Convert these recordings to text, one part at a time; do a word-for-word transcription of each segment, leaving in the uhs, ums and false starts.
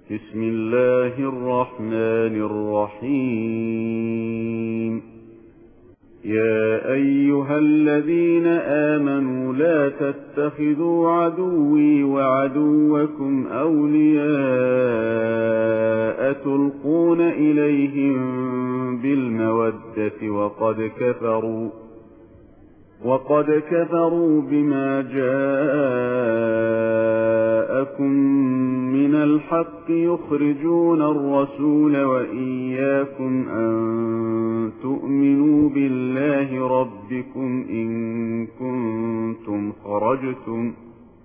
بسم الله الرحمن الرحيم. يا أيها الذين آمنوا لا تتخذوا عدوي وعدوكم أولياء تلقون إليهم بالمودة وقد كفروا وقد كفروا بما جاءكم من الحق يخرجون الرسول وإياكم أن تؤمنوا بالله ربكم إن كنتم خرجتم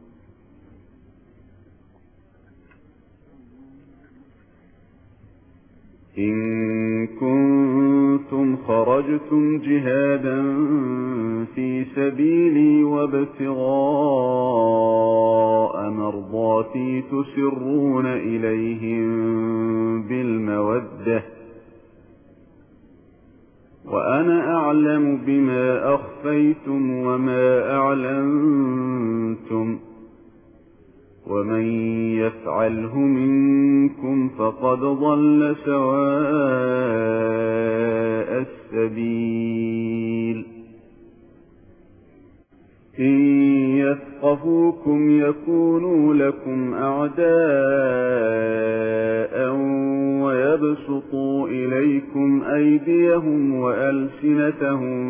إن كنتم خرجتم جهادا في سبيلي وابتغاء مرضاتي تسرون إليهم بالمودة وأنا أعلم بما أخفيتم وما أعلنتم ومن يفعله منكم فقد ضل سواء السبيل. إن يثقفوكم يكونوا لكم أعداء ويبسطوا إليكم أيديهم وألسنتهم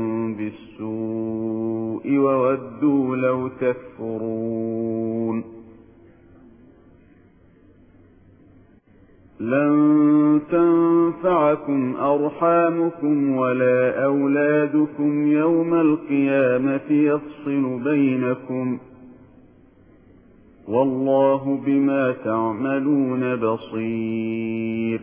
بالسوء وودوا لو تكفرون. لن تنفعكم أرحامكم ولا أولادكم يوم القيامة يفصل بينكم والله بما تعملون بصير.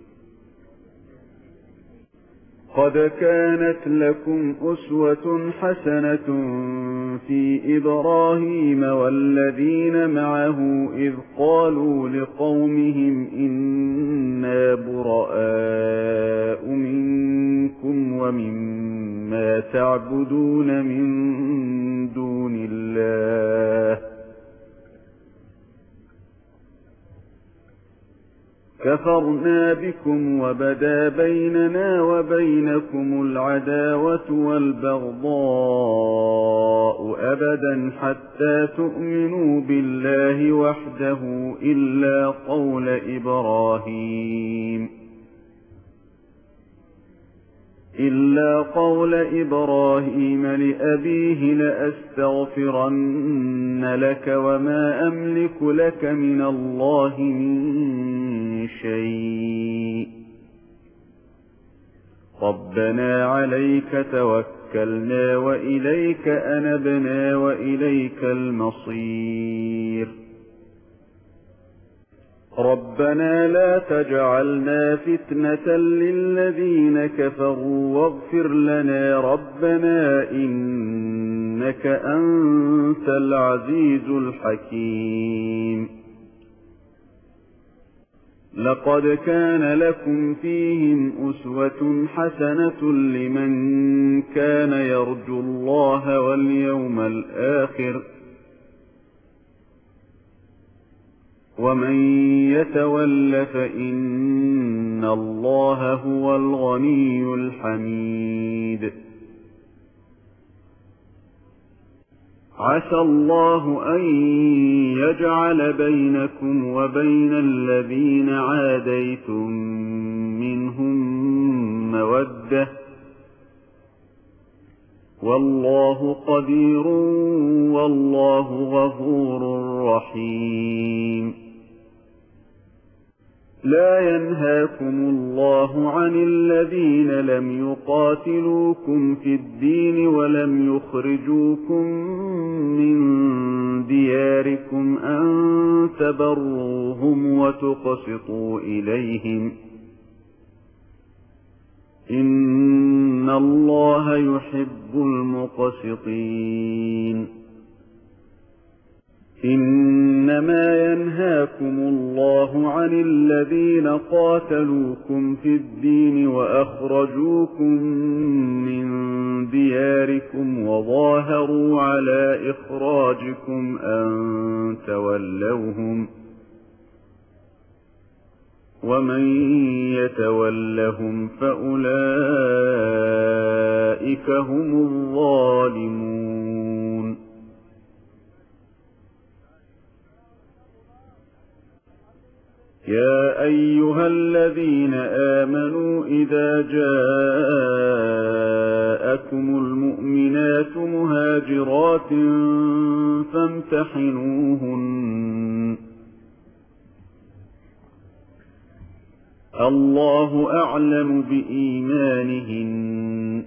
قد كانت لكم أسوة حسنة في إبراهيم والذين معه إذ قالوا لقومهم إنا براء منكم ومما تعبدون من دون الله كفرنا بكم وبدا بيننا وبينكم العداوة والبغضاء أبدا حتى تؤمنوا بالله وحده إلا قول إبراهيم إلا قول إبراهيم لأبيه لأستغفرن لك وما أملك لك من الله من شيء ربنا عليك توكلنا وإليك أنبنا وإليك المصير. ربنا لا تجعلنا فتنة للذين كفروا واغفر لنا ربنا إنك أنت العزيز الحكيم. لقد كان لكم فيهم أسوة حسنة لمن كان يرجو الله واليوم الآخر ومن يتول فإن الله هو الغني الحميد. عسى الله أن يجعل بينكم وبين الذين عاديتم منهم مودة والله قدير والله غفور رحيم. لا ينهاكم الله عن الذين لم يقاتلوكم في الدين ولم يخرجوكم من دياركم أن تبروهم وتقسطوا إليهم إن الله يحب المقسطين. إنما ينهاكم الله عن الذين قاتلوكم في الدين وأخرجوكم من دياركم وظاهروا على إخراجكم أن تولوهم ومن يتولهم فأولئك هم الظالمون. يا أيها الذين آمنوا إذا جاءكم المؤمنات مهاجرات فامتحنوهن، الله أعلم بإيمانهن،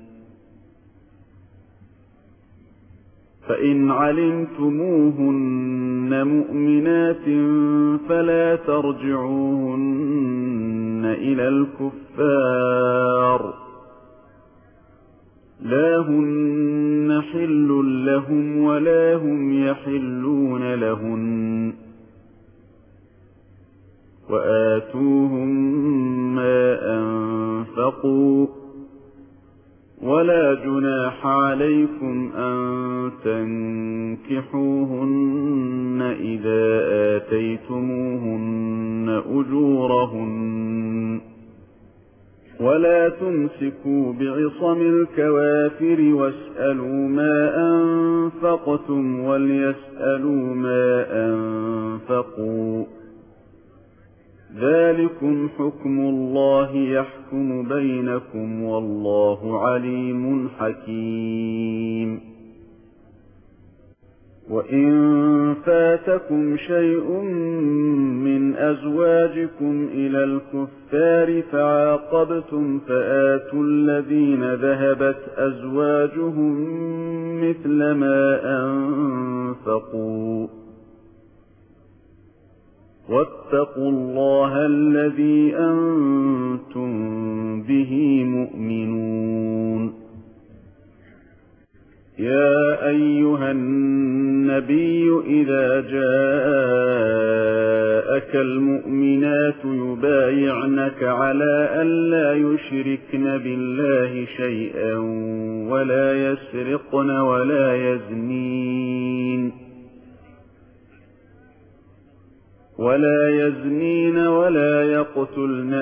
فإن علمتموهن مؤمنات فلا ترجعوهن إلى الكفار، لا هن حل لهم ولا هم يحلون لهن، وآتوهم ما أنفقوا، ولا جناح عليكم أن تنكحوهن إذا آتيتموهن أجورهن، ولا تمسكوا بعصم الكوافر واسألوا ما أنفقتم وليسألوا ما أنفقوا، ذلكم حكم الله يحكم بينكم والله عليم حكيم. وإن فاتكم شيء من أزواجكم إلى الكفار فعاقبتم فآتوا الذين ذهبت أزواجهم مثل ما أنفقوا، واتقوا الله الذي أنتم به مؤمنون. يا أيها النبي إذا جاءك المؤمنات يبايعنك على أن لا يشركن بالله شيئا ولا يسرقن ولا يزنين ولا يزنين ولا يقتلن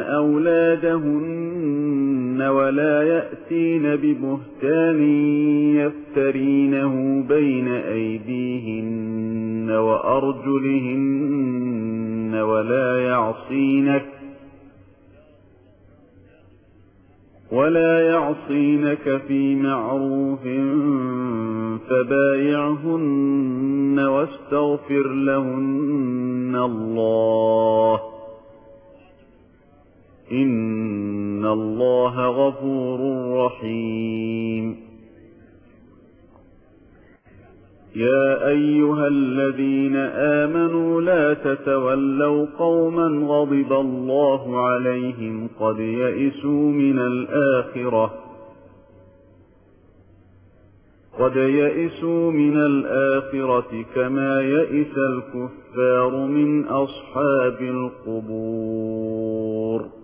أولادهن ولا يأتين ببهتان يفترينه بين أيديهن وأرجلهن ولا يعصينك ولا يعصينك في معروف فبايعهن واستغفر لهن الله، إن الله غفور رحيم. يا أيها الذين آمنوا لا تتولوا قوما غضب الله عليهم قد يئسوا من الآخرة قد يئسوا من الآخرة كما يئس الكفار من أصحاب القبور.